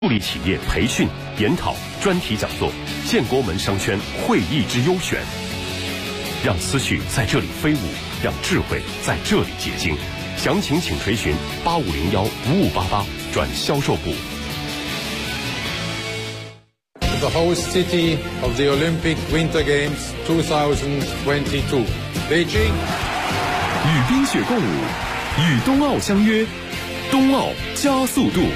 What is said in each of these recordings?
助力企业培训、研讨、专题讲座，建国门商圈会议之优选，让思绪在这里飞舞，让智慧在这里结晶。详情请垂询8501-5588转销售部。 The host city of the Olympic Winter Games 2022, Beijing。 与冰雪共舞，与冬奥相约，冬奥加速度。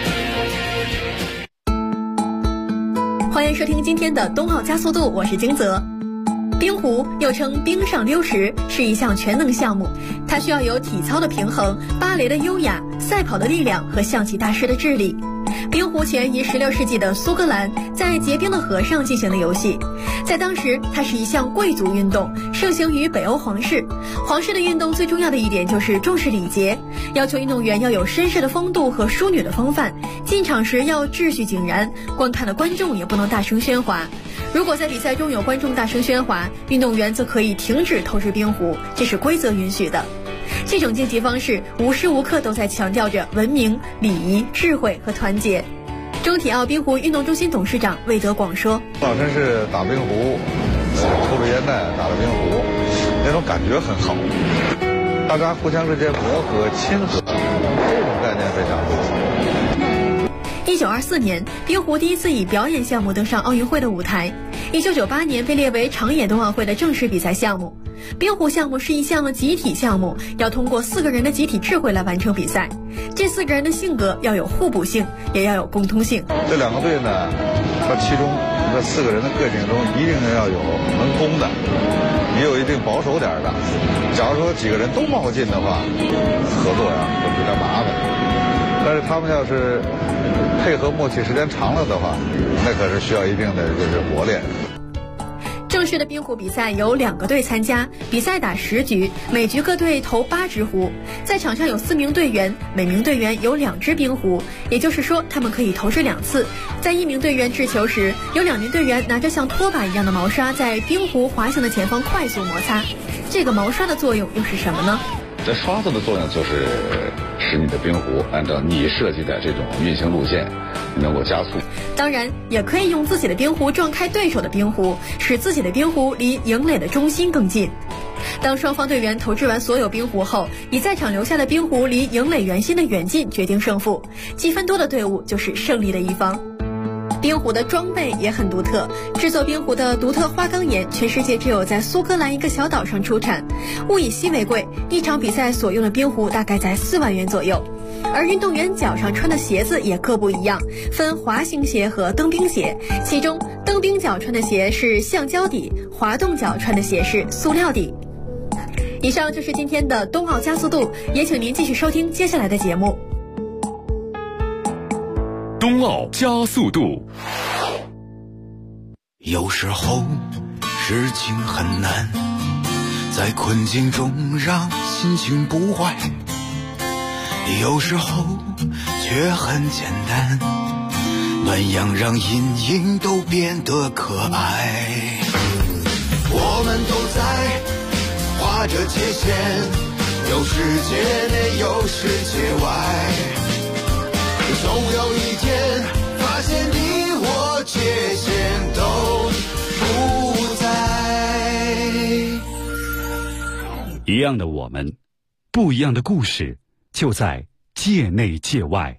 欢迎收听今天的冬奥加速度，我是金泽。冰壶又称冰上溜石，是一项全能项目，它需要有体操的平衡、芭蕾的优雅、赛跑的力量和象棋大师的智力。冰壶起源于16世纪的苏格兰，在结冰的河上进行的游戏。在当时，它是一项贵族运动，盛行于北欧皇室。皇室的运动最重要的一点就是重视礼节，要求运动员要有绅士的风度和淑女的风范，进场时要秩序井然，观看的观众也不能大声喧哗。如果在比赛中有观众大声喧哗，运动员则可以停止投掷冰壶，这是规则允许的。这种竞技方式无时无刻都在强调着文明、礼仪、智慧和团结。中体奥冰壶运动中心董事长魏德广说：“ 老真是打冰壶，抽着烟袋打着冰壶，那种感觉很好，大家互相之间磨合、亲和，这种概念非常好。” 1924年，冰壶第一次以表演项目登上奥运会的舞台。1998年被列为长野冬奥会的正式比赛项目。冰壶项目是一项集体项目，要通过4个人的集体智慧来完成比赛。这4个人的性格要有互补性，也要有共通性。 这2个队呢，它其中这4个人的个性中，一定要有能攻的，也有一定保守点的。假如说几个人都冒进的话，合作呀就比较麻烦。但是他们要是配合默契时间长了的话，那可是需要一定的就是磨练。 正式的冰壶比赛有2个队参加，比赛打10局，每局各队投8只壶。在场上有4名队员，每名队员有2只冰壶，也就是说他们可以投掷2次。在1名队员掷球时，有2名队员拿着像拖把一样的毛刷在冰壶滑行的前方快速摩擦。这个毛刷的作用又是什么呢？ 这刷子的作用就是使你的冰壶按照你设计的这种运行路线能够加速。 当然也可以用自己的冰壶撞开对手的冰壶，使自己的冰壶离营垒的中心更近。当双方队员投掷完所有冰壶后，以在场留下的冰壶离营垒圆心的远近决定胜负，积分多的队伍就是胜利的一方。冰壶的装备也很独特，制作冰壶的独特花岗岩全世界只有在苏格兰一个小岛上出产，物以稀为贵，一场比赛所用的冰壶大概在4万元左右。而运动员脚上穿的鞋子也各不一样，分滑行鞋和蹬冰鞋，其中蹬冰脚穿的鞋是橡胶底，滑动脚穿的鞋是塑料底。以上就是今天的冬奥加速度，也请您继续收听接下来的节目。 冬奥加速度。 有时候事情很难，在困境中让心情不坏，有时候却很简单，暖阳让阴影都变得可爱。我们都在画着界限，有世界内有世界外，总有一天发现你我界限都不在。 一样的我们，不一样的故事，就在界内界外。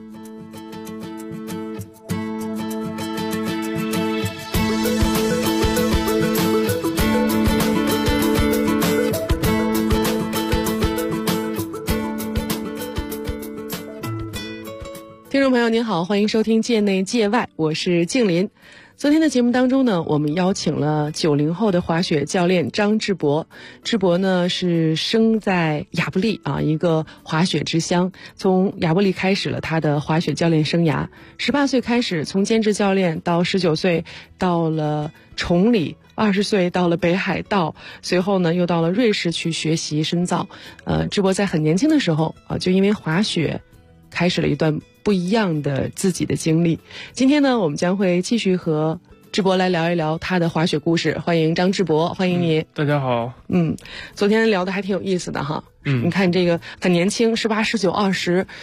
听众朋友您好，欢迎收听界内界外，我是静林。昨天的节目当中呢，我们邀请了90后的滑雪教练张志博。志博呢是生在亚布力一个滑雪之乡，从亚布力开始了他的滑雪教练生涯。18岁开始从兼职教练，到19岁到了崇礼，20岁到了北海道，随后呢又到了瑞士去学习深造。志博在很年轻的时候就因为滑雪开始了一段不一样的自己的经历。今天呢，我们将会继续和志博来聊一聊他的滑雪故事。欢迎张志博，欢迎你。 大家好。 昨天聊的还挺有意思的哈。你看这个很年轻，18、19、20，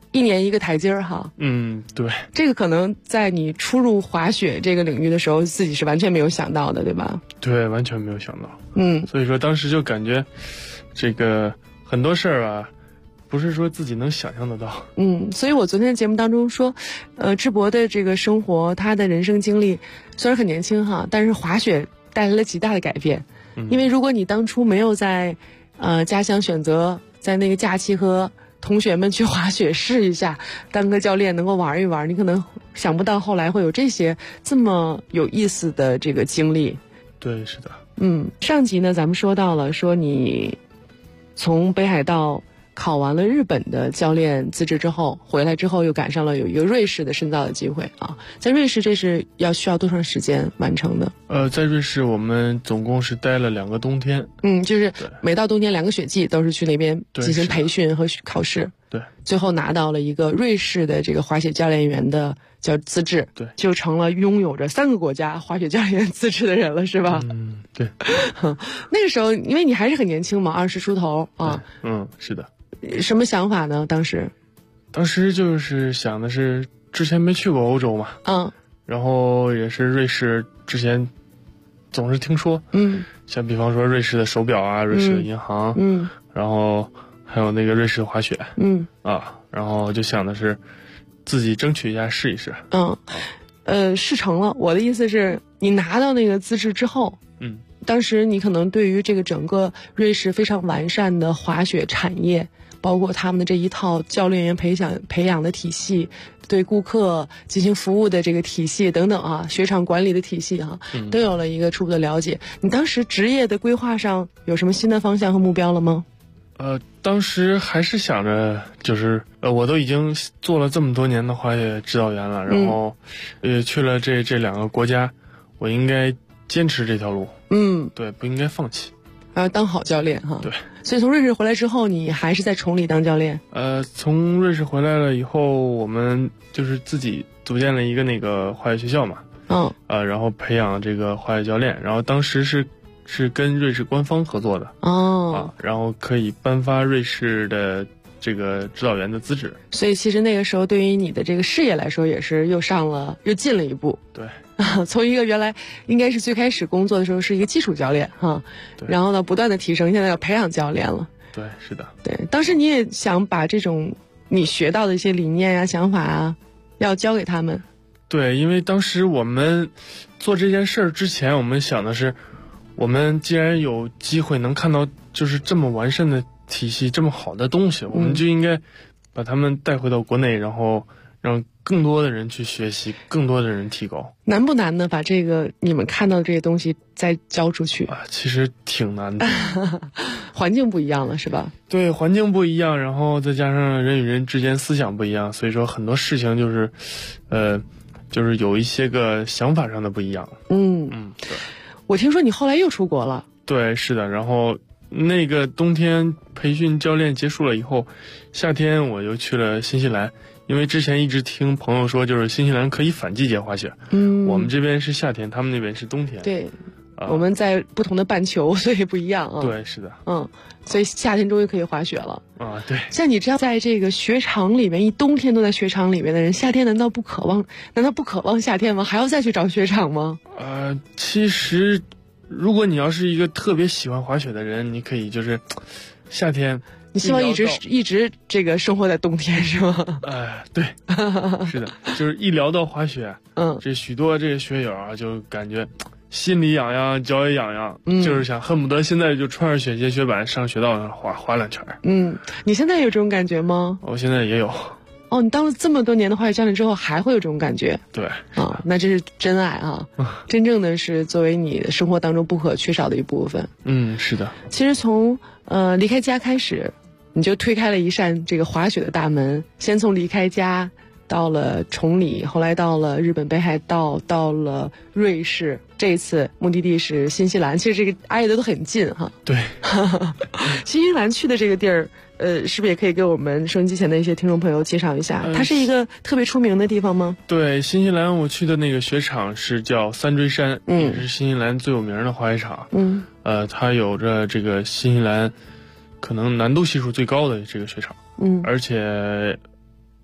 一年一个台阶儿哈。 对。 这个可能在你初入滑雪这个领域的时候，自己是完全没有想到的，对吧？ 对，完全没有想到。 所以说当时就感觉，这个很多事儿啊，不是说自己能想象得到。 所以我昨天的节目当中说，智博的这个生活，他的人生经历虽然很年轻哈，但是滑雪带来了极大的改变。因为如果你当初没有在家乡选择在那个假期和同学们去滑雪试一下，当个教练能够玩一玩，你可能想不到后来会有这么有意思的这个经历。 对，是的。 上集呢咱们说到了，说你从北海道考完了日本的教练资质之后，回来之后又赶上了有一个瑞士的深造的机会啊。在瑞士这是需要多长时间完成的？ 在瑞士我们总共是待了2个冬天。 就是每到冬天2个雪季都是去那边进行培训和考试。 对， 最后拿到了一个瑞士的这个滑雪教练员的叫资质。 对， 就成了拥有着3个国家滑雪教练员资质的人了，是吧？ 对。 那个时候因为你还是很年轻嘛，20出头啊。 是的。 什么想法呢？当时就是想的是之前没去过欧洲嘛，然后也是瑞士之前总是听说，像比方说瑞士的手表啊，瑞士的银行，然后还有那个瑞士的滑雪，然后就想的是自己争取一下试一试。 试成了。我的意思是你拿到那个资质之后，当时你可能对于这个整个瑞士非常完善的滑雪产业，包括他们的这一套教练员培养的体系，对顾客进行服务的这个体系等等啊，雪场管理的体系啊，都有了一个初步的了解。你当时职业的规划上有什么新的方向和目标了吗？ 当时还是想着，就是我都已经做了这么多年的滑雪指导员了，然后也去了这2个国家，我应该坚持这条路。对，不应该放弃。 当好教练哈。 对。 所以从瑞士回来之后，你还是在崇礼当教练？ 从瑞士回来了以后，我们就是自己组建了一个那个滑雪学校嘛。然后培养这个滑雪教练，然后当时是跟瑞士官方合作的。然后可以颁发瑞士的这个指导员的资质。 所以其实那个时候对于你的这个事业来说，也是又进了一步。 对。 从一个原来应该是最开始工作的时候是一个基础教练哈，然后呢不断的提升，现在要培养教练了。 对，是的。 对，当时你也想把这种你学到的一些理念呀、想法啊，要教给他们。 对，因为当时我们做这件事儿之前，我们想的是，我们既然有机会能看到就是这么完善的体系，这么好的东西，我们就应该把他们带回到国内，然后让更多的人去学习，更多的人提高。 难不难呢？把这个你们看到的这些东西再交出去？ 其实挺难的。 环境不一样了，是吧？ 对，环境不一样，然后再加上人与人之间思想不一样，所以说很多事情就是有一些个想法上的不一样。对。 我听说你后来又出国了。 对，是的。然后那个冬天培训教练结束了以后，夏天我又去了新西兰。因为之前一直听朋友说，就是新西兰可以反季节滑雪。我们这边是夏天，他们那边是冬天。 对，我们在不同的半球，所以不一样啊。 对，是的。 所以夏天终于可以滑雪了。 对。 像你这样在这个雪场里面，一冬天都在雪场里面的人，夏天难道不渴望夏天吗？还要再去找雪场吗？ 其实，如果你要是一个特别喜欢滑雪的人，你可以就是夏天。 你希望一直这个生活在冬天是吗？ 对，是的，就是一聊到滑雪，这许多这个雪友啊，就感觉心里痒痒，脚也痒痒，就是想恨不得现在就穿着雪鞋、雪板上雪道上滑2圈。 你现在有这种感觉吗？ 我现在也有。 你当了这么多年的滑雪教练之后，还会有这种感觉？ 对。 那这是真爱啊！真正的是作为你的生活当中不可缺少的一部分。 是的。 其实从离开家开始，你就推开了一扇这个滑雪的大门。先从离开家到了崇礼，后来到了日本北海道，到了瑞士，这一次目的地是新西兰。其实这个挨得都很近哈。 对。 新西兰去的这个地儿，是不是也可以给我们收音机前的一些听众朋友介绍一下？它是一个特别出名的地方吗？ 对，新西兰我去的那个雪场是叫三锥山，也是新西兰最有名的滑雪场。它有着这个新西兰可能难度系数最高的这个雪场。而且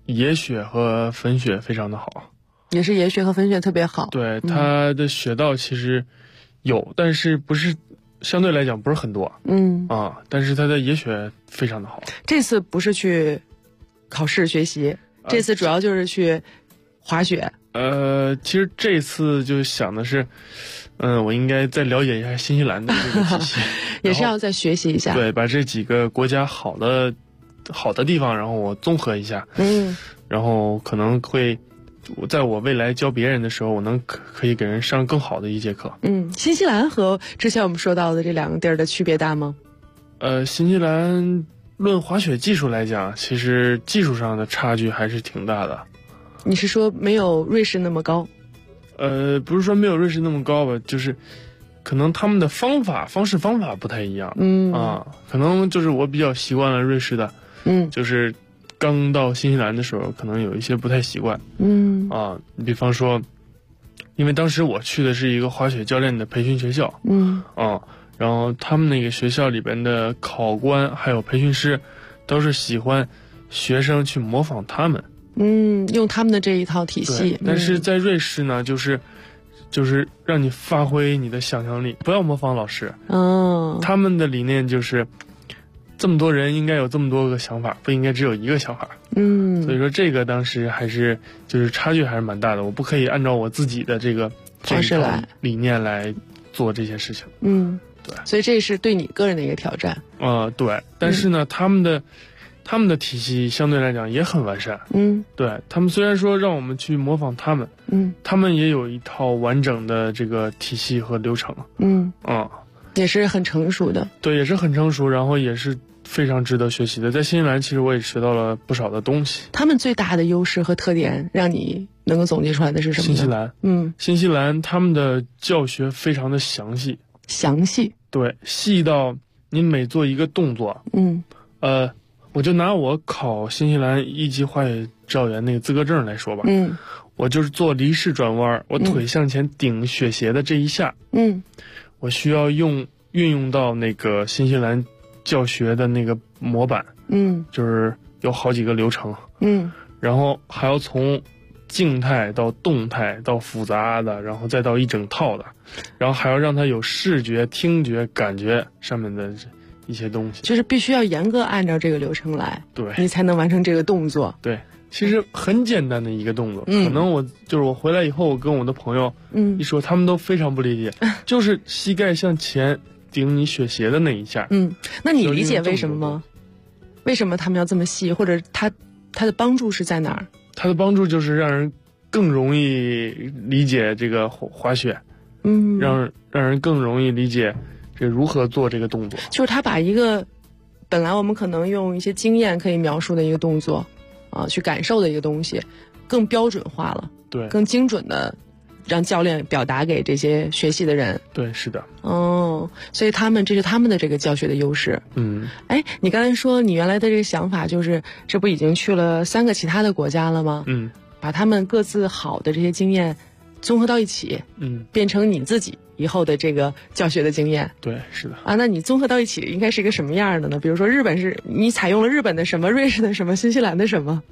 野雪和粉雪非常的好， 也是野雪和粉雪特别好。 对，它的雪道其实有，但是不是相对来讲不是很多。但是它的野雪非常的好。 这次不是去考试学习，这次主要就是去滑雪。 其实这次就想的是，我应该再了解一下新西兰的这个体系， 也是要再学习一下。 对，把这几个国家好的地方，然后我综合一下。然后可能会在我未来教别人的时候，我可以给人上更好的一节课。 新西兰和之前我们说到的这两个地儿的区别大吗？ 新西兰论滑雪技术来讲，其实技术上的差距还是挺大的。 你是说没有瑞士那么高？ 不是说没有瑞士那么高吧，就是可能他们的方法不太一样。可能就是我比较习惯了瑞士的，就是刚到新西兰的时候，可能有一些不太习惯。你比方说，因为当时我去的是一个滑雪教练的培训学校。然后他们那个学校里边的考官还有培训师，都是喜欢学生去模仿他们。 用他们的这一套体系。 但是在瑞士呢，就是让你发挥你的想象力，不要模仿老师。他们的理念就是，这么多人应该有这么多个想法，不应该只有一个想法。所以说这个当时还是就是差距还是蛮大的，我不可以按照我自己的这个方式来理念来做这些事情。对， 所以这是对你个人的一个挑战。 对，但是呢，他们的体系相对来讲也很完善。对，他们虽然说让我们去模仿他们，他们也有一套完整的这个体系和流程。 也是很成熟的。 对，也是很成熟，然后也是非常值得学习的。在新西兰，其实我也学到了不少的东西。 他们最大的优势和特点，让你能够总结出来的是什么呢？ 新西兰他们的教学非常的详细。对，细到你每做一个动作，我就拿我考新西兰1级滑雪指导员那个资格证来说吧。我就是做离式转弯，我腿向前顶雪鞋的这一下，我需要运用到那个新西兰教学的那个模板，就是有好几个流程，然后还要从静态到动态到复杂的，然后再到一整套的，然后还要让它有视觉、听觉、感觉上面的一些东西， 就是必须要严格按照这个流程来， 对， 你才能完成这个动作。 对，其实很简单的一个动作，可能我回来以后，我跟我的朋友一说，他们都非常不理解，就是膝盖向前顶你雪鞋的那一下。 那你理解为什么吗？为什么他们要这么细，或者它的帮助是在哪儿？ 它的帮助就是让人更容易理解这个滑雪，让人更容易理解这如何做这个动作。 就是他把一个本来我们可能用一些经验可以描述的一个动作，去感受的一个东西，更标准化了， 对， 更精准的让教练表达给这些学习的人。 对，是的。 所以这是他们的这个教学的优势。你刚才说你原来的这个想法就是，这不已经去了3个其他的国家了吗？把他们各自好的这些经验综合到一起，变成你自己以后的这个教学的经验。 对，是的。 那你综合到一起应该是一个什么样的呢？比如说日本是你采用了日本的什么，瑞士的什么，新西兰的什么？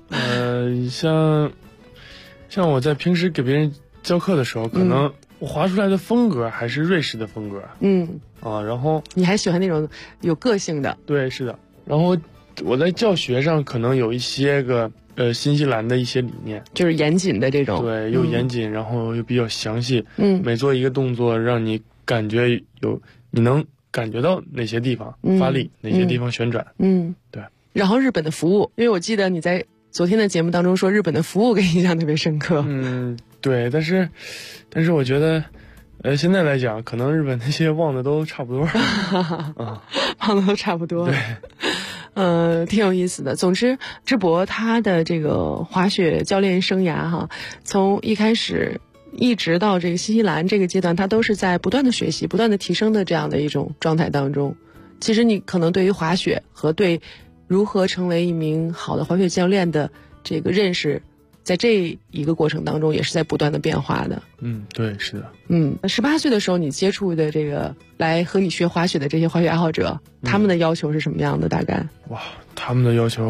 像我在平时给别人教课的时候，可能我滑出来的风格还是瑞士的风格。然后你还喜欢那种有个性的？ 对，是的。然后我在教学上可能有一些个新西兰的一些理念， 就是严谨的这种。 对，又严谨，然后又比较详细。每做一个动作，让你感觉你能感觉到哪些地方发力，哪些地方旋转。对。然后日本的服务，因为我记得你在昨天的节目当中说日本的服务给你印象特别深刻。 对，但是我觉得，现在来讲，可能日本那些忘的都差不多。 忘的都差不多。 对。 挺有意思的。总之，智博他的这个滑雪教练生涯从一开始一直到这个新西兰这个阶段，他都是在不断的学习、不断的提升的这样的一种状态当中。其实你可能对于滑雪和对如何成为一名好的滑雪教练的这个认识，在这一个过程当中也是在不断的变化的。 对，是的。 18岁的时候你接触的这个来和你学滑雪的这些滑雪爱好者，他们的要求是什么样的？大概？ 哇，他们的要求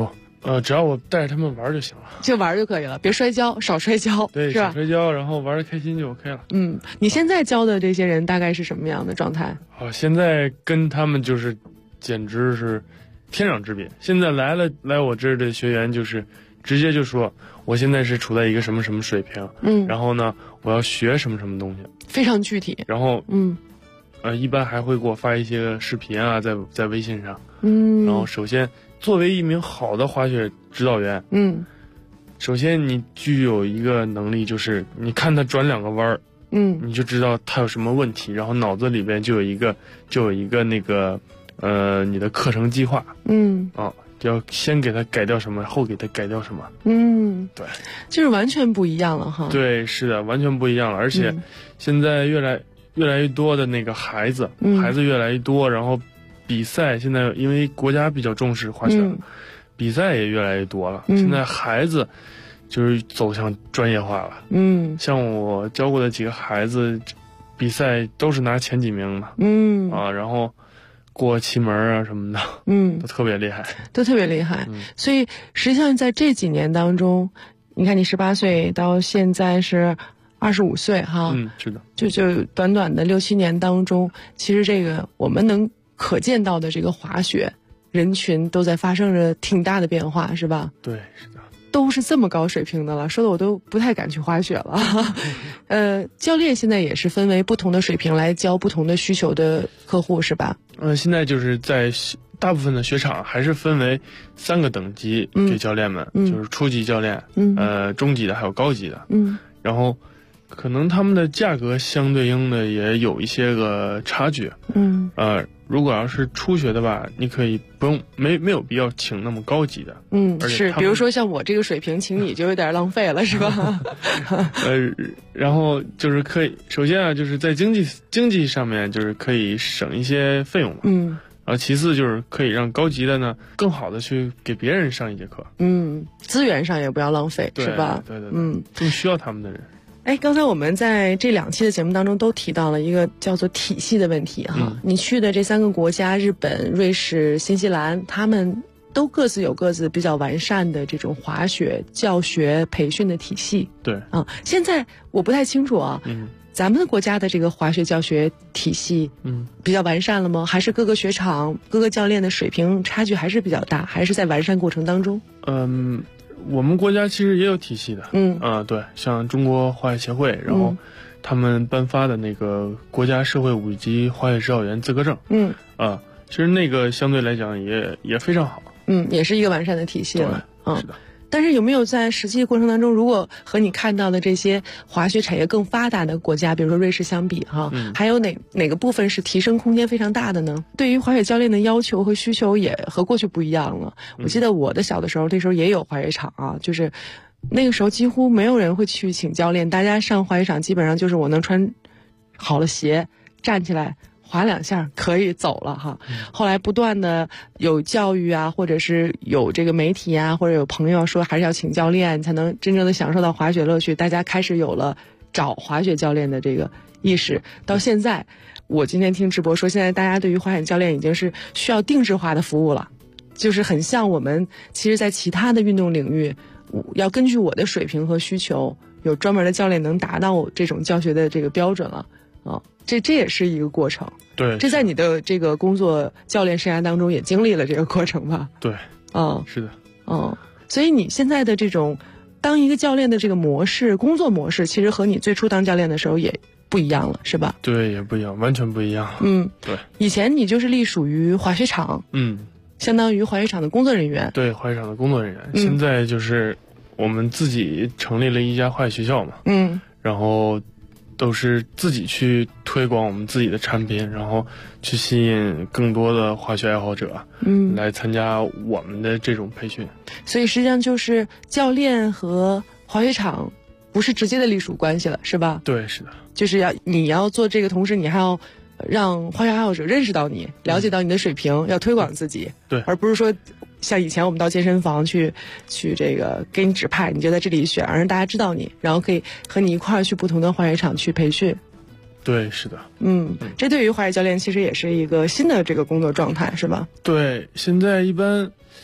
只要我带着他们玩就行了， 就玩就可以了，别摔跤，少摔跤， 对， 是吧？ 少摔跤，然后玩得开心就 OK 了。 你现在教的这些人大概是什么样的状态？ 现在跟他们就是简直是天壤之别。现在来我这儿的学员就是直接就说，我现在是处在一个什么什么水平，然后呢，我要学什么什么东西， 非常具体。 然后一般还会给我发一些视频啊，在微信上，然后首先作为一名好的滑雪指导员，首先你具有一个能力，就是你看他转2个弯儿，你就知道他有什么问题，然后脑子里边就有一个那个你的课程计划，要先给他改掉什么，后给他改掉什么，对， 就是完全不一样了哈。 对，是的，完全不一样了，而且现在越来越多的那个孩子越来越多，然后比赛现在因为国家比较重视滑雪，比赛也越来越多了。现在孩子就是走向专业化了。像我教过的几个孩子，比赛都是拿前几名的。然后过旗门啊什么的，都特别厉害， 都特别厉害。所以实际上在这几年当中，你看你18岁到现在是25岁哈， 是的， 就短短的6、7年当中，其实这个我们能可见到的这个滑雪人群都在发生着挺大的变化，是吧？ 对，是的， 都是这么高水平的了，说的我都不太敢去滑雪了。教练现在也是分为不同的水平来教不同的需求的客户，是吧？ 现在就是在大部分的雪场还是分为3个等级给教练们，就是初级教练，中级的还有高级的，然后可能他们的价格相对应的也有一些个差距，如果要是初学的吧，你可以不用没有必要请那么高级的， 是，比如说像我这个水平，请你就有点浪费了，是吧？ 然后就是可以，首先啊，就是在经济上面就是可以省一些费用嘛，然后其次就是可以让高级的呢更好的去给别人上一节课， 资源上也不要浪费，是吧？ 对，更需要他们的人。 刚才我们在这2期的节目当中都提到了一个叫做体系的问题哈。你去的这3个国家，日本、瑞士、新西兰，他们都各自有各自比较完善的这种滑雪教学培训的体系。 对现在我不太清楚啊，咱们的国家的这个滑雪教学体系，比较完善了吗？还是各个雪场、各个教练的水平差距还是比较大，还是在完善过程当中？ 我们国家其实也有体系的，对，像中国滑雪协会，然后他们颁发的那个国家社会5级滑雪指导员资格证，其实那个相对来讲也非常好， 也是一个完善的体系了， 是的。 但是有没有在实际过程当中，如果和你看到的这些滑雪产业更发达的国家，比如说瑞士相比哈，还有哪个部分是提升空间非常大的呢？对于滑雪教练的要求和需求也和过去不一样了。我记得我的小的时候，那时候也有滑雪场啊，就是那个时候几乎没有人会去请教练，大家上滑雪场基本上就是我能穿好了鞋站起来滑2下可以走了哈。后来不断的有教育啊，或者是有这个媒体啊，或者有朋友说还是要请教练才能真正的享受到滑雪乐趣，大家开始有了找滑雪教练的这个意识。到现在我今天听直播说，现在大家对于滑雪教练已经是需要定制化的服务了，就是很像我们其实在其他的运动领域要根据我的水平和需求，有专门的教练能达到这种教学的这个标准了这也是一个过程。 对， 这在你的这个工作教练生涯当中也经历了这个过程吧？ 对，是的， 所以你现在的这种当一个教练的这个模式，工作模式，其实和你最初当教练的时候也不一样了，是吧？ 对，也不一样，完全不一样。对， 以前你就是隶属于滑雪场，相当于滑雪场的工作人员。 对，滑雪场的工作人员。现在就是我们自己成立了一家滑雪学校嘛，然后都是自己去推广我们自己的产品，然后去吸引更多的滑雪爱好者，来参加我们的这种培训。 所以实际上就是教练和滑雪场不是直接的隶属关系了，是吧？ 对，是的。 就是你要做这个，同时你还要让滑雪爱好者认识到你，了解到你的水平，要推广自己。 对， 而不是说像以前我们到健身房去这个给你指派，你就在这里选，而让大家知道你，然后可以和你一块儿去不同的滑雪场去培训。 对，是的。 这对于滑雪教练其实也是一个新的这个工作状态，是吧？ 对，现在一般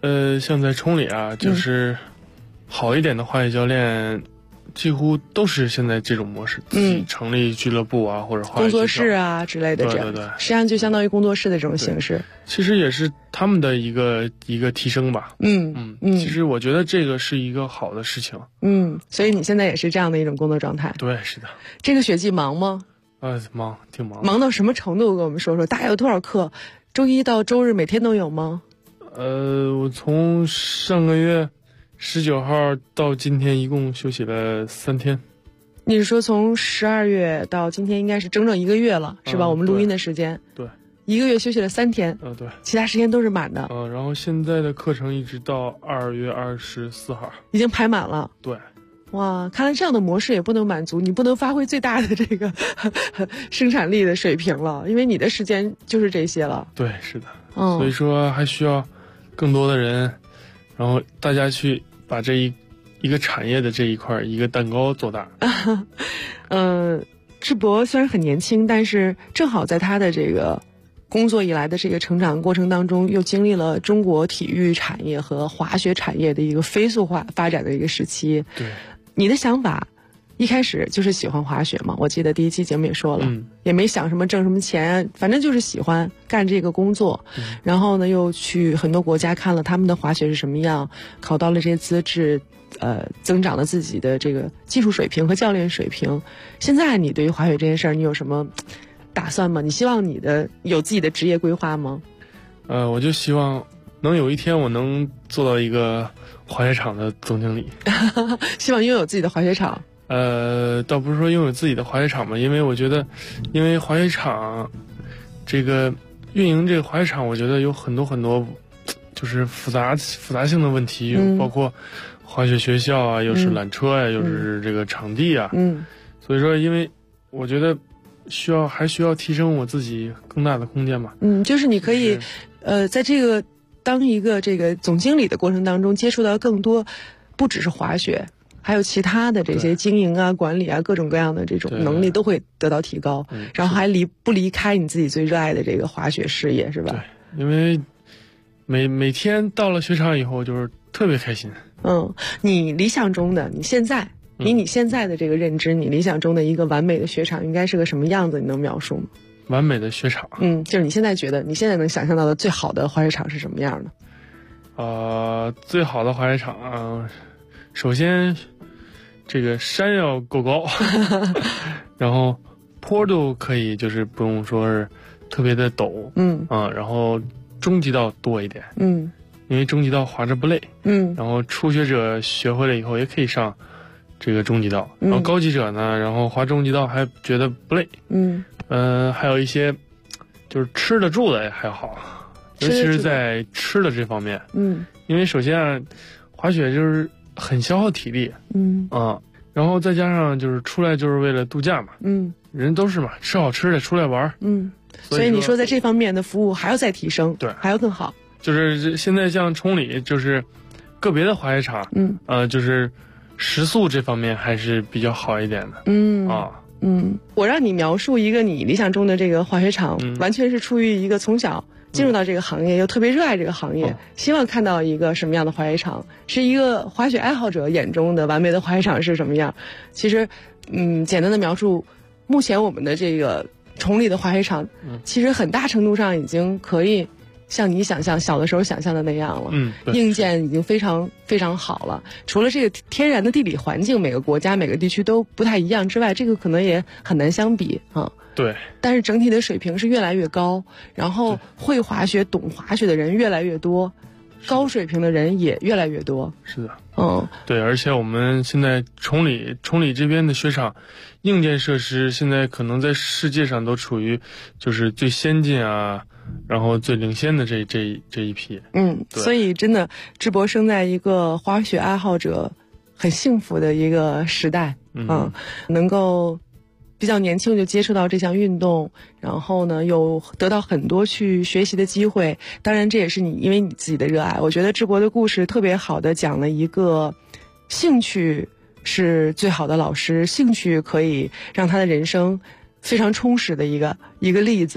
像在崇礼啊，就是好一点的滑雪教练。几乎都是现在这种模式，自己成立俱乐部啊，或者工作室啊之类的，这样， 对， 实际上就相当于工作室的这种形式。 其实也是他们的一个提升吧。其实我觉得这个是一个好的事情。 所以你现在也是这样的一种工作状态。 对，是的。 这个雪季忙吗？ 忙，挺忙。 忙到什么程度？跟我们说说，大概有多少课？周一到周日每天都有吗？ 我从上个月19号到今天一共休息了3天。 你是说从12月到今天应该是整整1个月了，是吧？我们录音的时间。 对。 1个月休息了3天。 对。 其他时间都是满的。 然后现在的课程一直到2月24号。 已经排满了。 对。 哇，看来这样的模式也不能满足你，不能发挥最大的这个生产力的水平了，因为你的时间就是这些了。 对，是的。所以说还需要更多的人，然后大家去把这一个产业的这一块一个蛋糕做大。 智博虽然很年轻，但是正好在他的这个工作以来的这个成长过程当中，又经历了中国体育产业和滑雪产业的一个飞速化发展的一个时期。 对， 你的想法一开始就是喜欢滑雪嘛？我记得第1期节目也说了，也没想什么挣什么钱，反正就是喜欢干这个工作。然后呢，又去很多国家看了他们的滑雪是什么样，考到了这些资质，增长了自己的这个技术水平和教练水平。现在你对于滑雪这件事儿，你有什么打算吗？你希望有自己的职业规划吗？ 我就希望能有一天我能做到一个滑雪场的总经理。 希望拥有自己的滑雪场。 倒不是说拥有自己的滑雪场吧，因为我觉得，因为滑雪场这个运营这个滑雪场，我觉得有很多就是复杂性的问题，包括滑雪学校啊，又是缆车呀，又是这个场地啊。所以说，因为我觉得还需要提升我自己更大的空间嘛。 就是你可以，在这个当一个这个总经理的过程当中，接触到更多，不只是滑雪。还有其他的这些经营啊、管理啊，各种各样的这种能力都会得到提高，然后还不离开你自己最热爱的这个滑雪事业，是吧？ 对，因为每天到了雪场以后，就是特别开心。 你理想中的你现在的这个认知，你理想中的一个完美的雪场应该是个什么样子？你能描述吗？ 完美的雪场， 就是你现在觉得你现在能想象到的最好的滑雪场是什么样的？最好的滑雪场首先。这个山要够高，然后坡度可以就是不用说是特别的陡，然后中级道多一点，因为中级道滑着不累，然后初学者学会了以后也可以上这个中级道，然后高级者呢，然后滑中级道还觉得不累，还有一些就是吃得住的还好，尤其是在吃的这方面，因为首先滑雪就是很消耗体力，然后再加上就是出来就是为了度假嘛，人都是嘛，吃好吃的出来玩， 所以你说在这方面的服务还要再提升， 对， 还要更好。 就是现在像崇礼，就是个别的滑雪场，就是时速这方面还是比较好一点的， 我让你描述一个你理想中的这个滑雪场，完全是出于一个从小进入到这个行业，又特别热爱这个行业，希望看到一个什么样的滑雪场，是一个滑雪爱好者眼中的完美的滑雪场是什么样。其实简单的描述目前我们的这个崇礼的滑雪场，其实很大程度上已经可以像你小的时候想象的那样了，硬件已经非常非常好了。除了这个天然的地理环境，每个国家每个地区都不太一样之外，这个可能也很难相比对， 但是整体的水平是越来越高，然后会滑雪、懂滑雪的人越来越多，高水平的人也越来越多。 是的，对，而且我们现在崇礼这边的雪场，硬件设施现在可能在世界上都处于就是最先进啊，然后最领先的这一批。 所以真的，智博生在一个滑雪爱好者很幸福的一个时代，能够比较年轻就接触到这项运动，然后呢又得到很多去学习的机会。当然这也是因为你自己的热爱。我觉得智博的故事特别好的讲了一个兴趣是最好的老师，兴趣可以让他的人生非常充实的一个例子吧。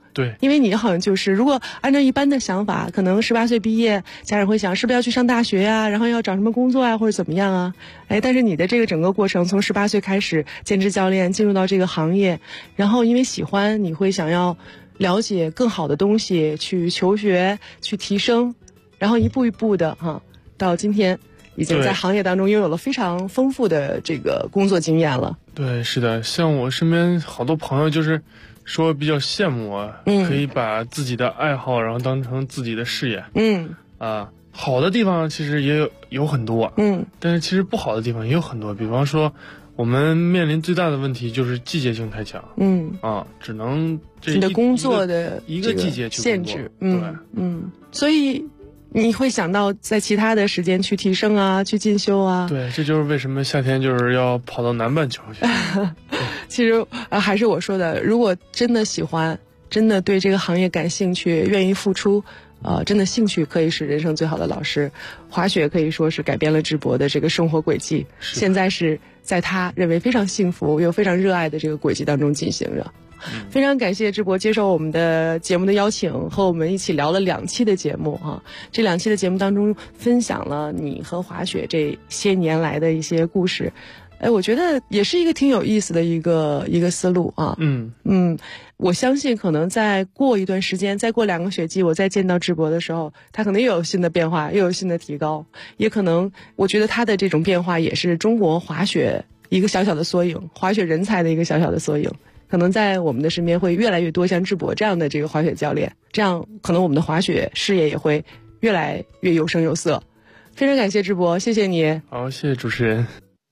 对， 因为你好像就是如果按照一般的想法，可能18岁毕业，家长会想是不是要去上大学呀，然后要找什么工作啊，或者怎么样啊？但是你的这个整个过程，从18岁开始兼职教练，进入到这个行业，然后因为喜欢，你会想要了解更好的东西，去求学，去提升，然后一步一步的到今天已经在行业当中拥有了非常丰富的这个工作经验了。 对，是的，像我身边好多朋友就是说比较羡慕我，可以把自己的爱好然后当成自己的事业。好的地方其实也有很多，但是其实不好的地方也有很多。比方说，我们面临最大的问题就是季节性太强，只能你的工作的一个季节去限制，所以你会想到在其他的时间去提升啊，去进修啊。 对，这就是为什么夏天就是要跑到南半球去。 其实还是我说的，如果真的喜欢，真的对这个行业感兴趣，愿意付出，真的兴趣可以是人生最好的老师。滑雪可以说是改变了智博的这个生活轨迹，现在是在他认为非常幸福又非常热爱的这个轨迹当中进行着。非常感谢智博接受我们的节目的邀请，和我们一起聊了2期的节目这2期的节目当中分享了你和滑雪这些年来的一些故事，我觉得也是一个挺有意思的一个思路啊。我相信可能再过一段时间，再过2个雪季，我再见到智博的时候，他可能又有新的变化，又有新的提高，也可能我觉得他的这种变化也是中国滑雪一个小小的缩影，滑雪人才的一个小小的缩影。可能在我们的身边会越来越多像智博这样的这个滑雪教练，这样可能我们的滑雪事业也会越来越有声有色。非常感谢智博，谢谢你。 好，谢谢主持人。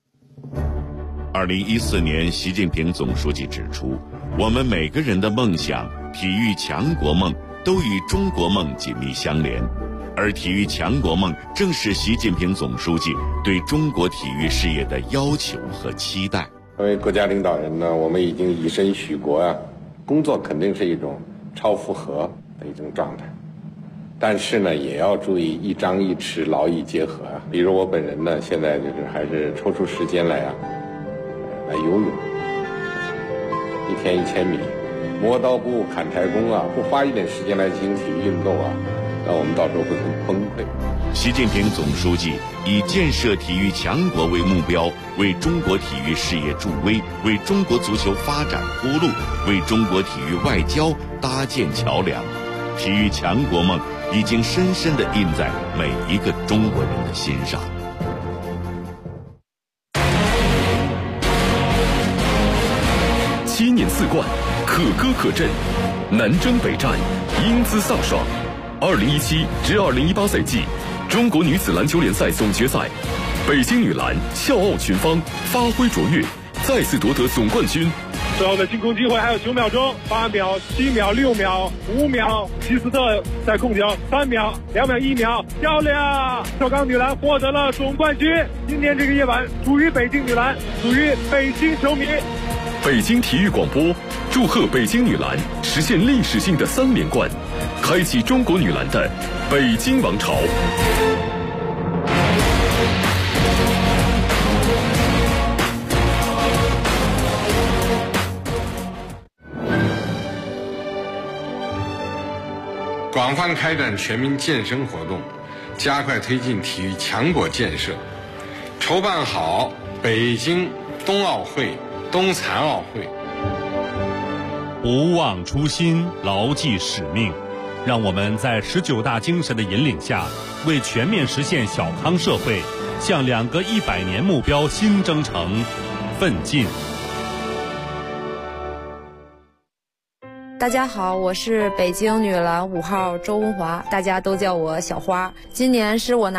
2014年，习近平总书记指出，我们每个人的梦想、体育强国梦都与中国梦紧密相连，而体育强国梦正是习近平总书记对中国体育事业的要求和期待。 作为国家领导人呢，我们已经以身许国啊，工作肯定是一种超负荷的一种状态，但是呢，也要注意一张一弛，劳逸结合啊。比如我本人呢，现在就是还是抽出时间来游泳，1天1000米，磨刀不误砍柴工啊，不花一点时间来进行体育运动啊，那我们到时候会很崩溃。 习近平总书记以建设体育强国为目标，为中国体育事业助威，为中国足球发展铺路，为中国体育外交搭建桥梁。体育强国梦已经深深地印在每一个中国人的心上。 7年4冠，可歌可阵，南征北战，英姿飒爽。2017至2018赛季中国女子篮球联赛总决赛，北京女篮笑傲群芳，发挥卓越，再次夺得总冠军。 最后的进攻机会还有9秒钟，8秒、7秒、6秒、5秒，希斯特在控球，3秒、2秒、1秒，漂亮！首钢女篮获得了总冠军。今天这个夜晚属于北京女篮，属于北京球迷。 北京体育广播祝贺北京女篮实现历史性的3连冠，开启中国女篮的北京王朝。 广泛开展全民健身活动，加快推进体育强国建设，筹办好北京冬奥会、冬残奥会。 不忘初心，牢记使命，让我们在19大精神的引领下，为全面实现小康社会，向2个100年目标新征程奋进。 大家好，我是北京女篮5号周文华，大家都叫我小花。今年是我拿